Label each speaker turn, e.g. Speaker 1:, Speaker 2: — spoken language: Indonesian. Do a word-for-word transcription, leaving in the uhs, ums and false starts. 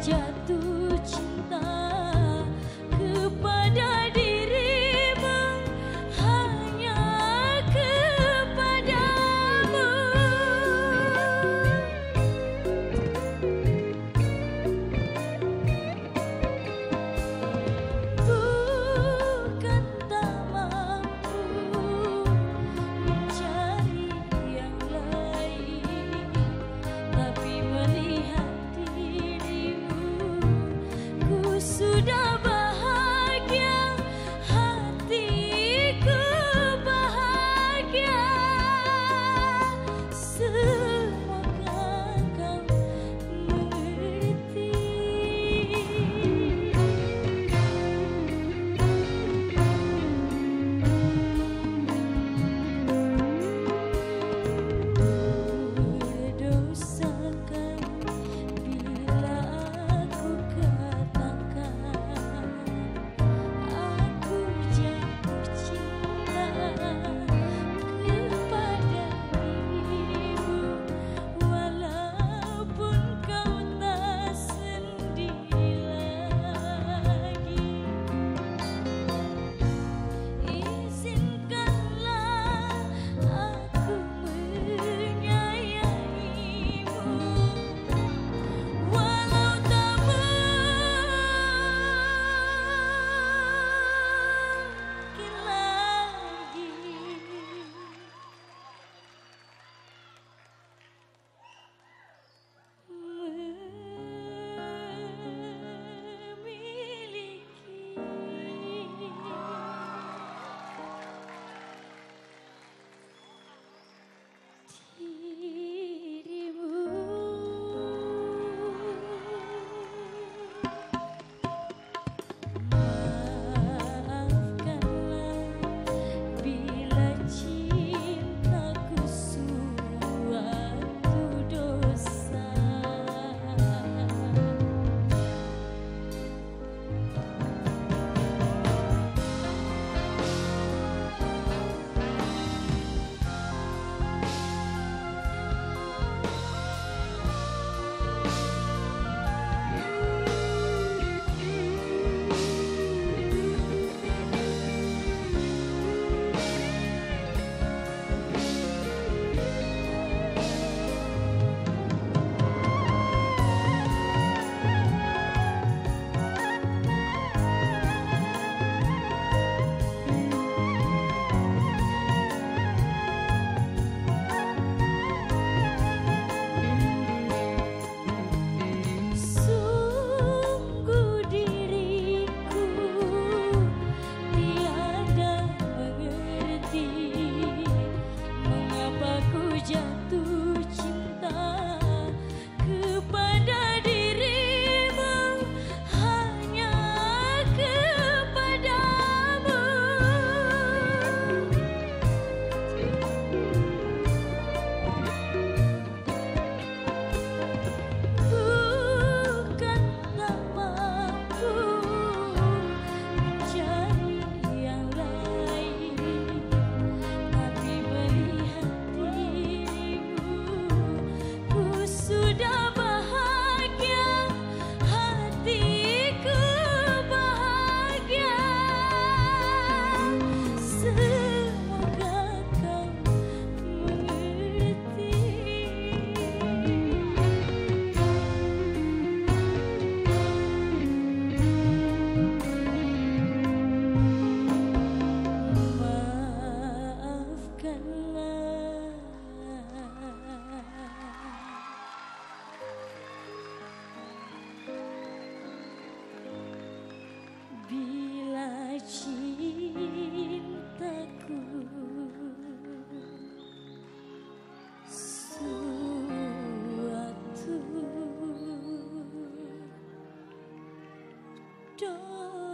Speaker 1: jatuh cinta kepada dirimu, hanya kepadamu. Bukan tak mampu mencari yang lain, tapi melihat dirimu ku sudah bahagia, hatiku bahagia. Semoga kau mengerti. Berdosakah bila aku katakan aku jatuh cinta kepada dirimu, walaupun kau tak sendiri lagi. Izinkanlah aku menyayangimu, walau tak mungkin lagi memiliki Maafkanlah bila cintaku suatu dosa. Sungguh diriku tiada mengerti mengapa ku jatuh cinta kepada dirimu, hanya kepadamu. Bukan tak mampu mencari yang lain, tapi melihat dirimu ku sudah bahagia, hatiku bahagia. Semoga kau mengerti. Maafkanlah bila cintaku suatu dosa.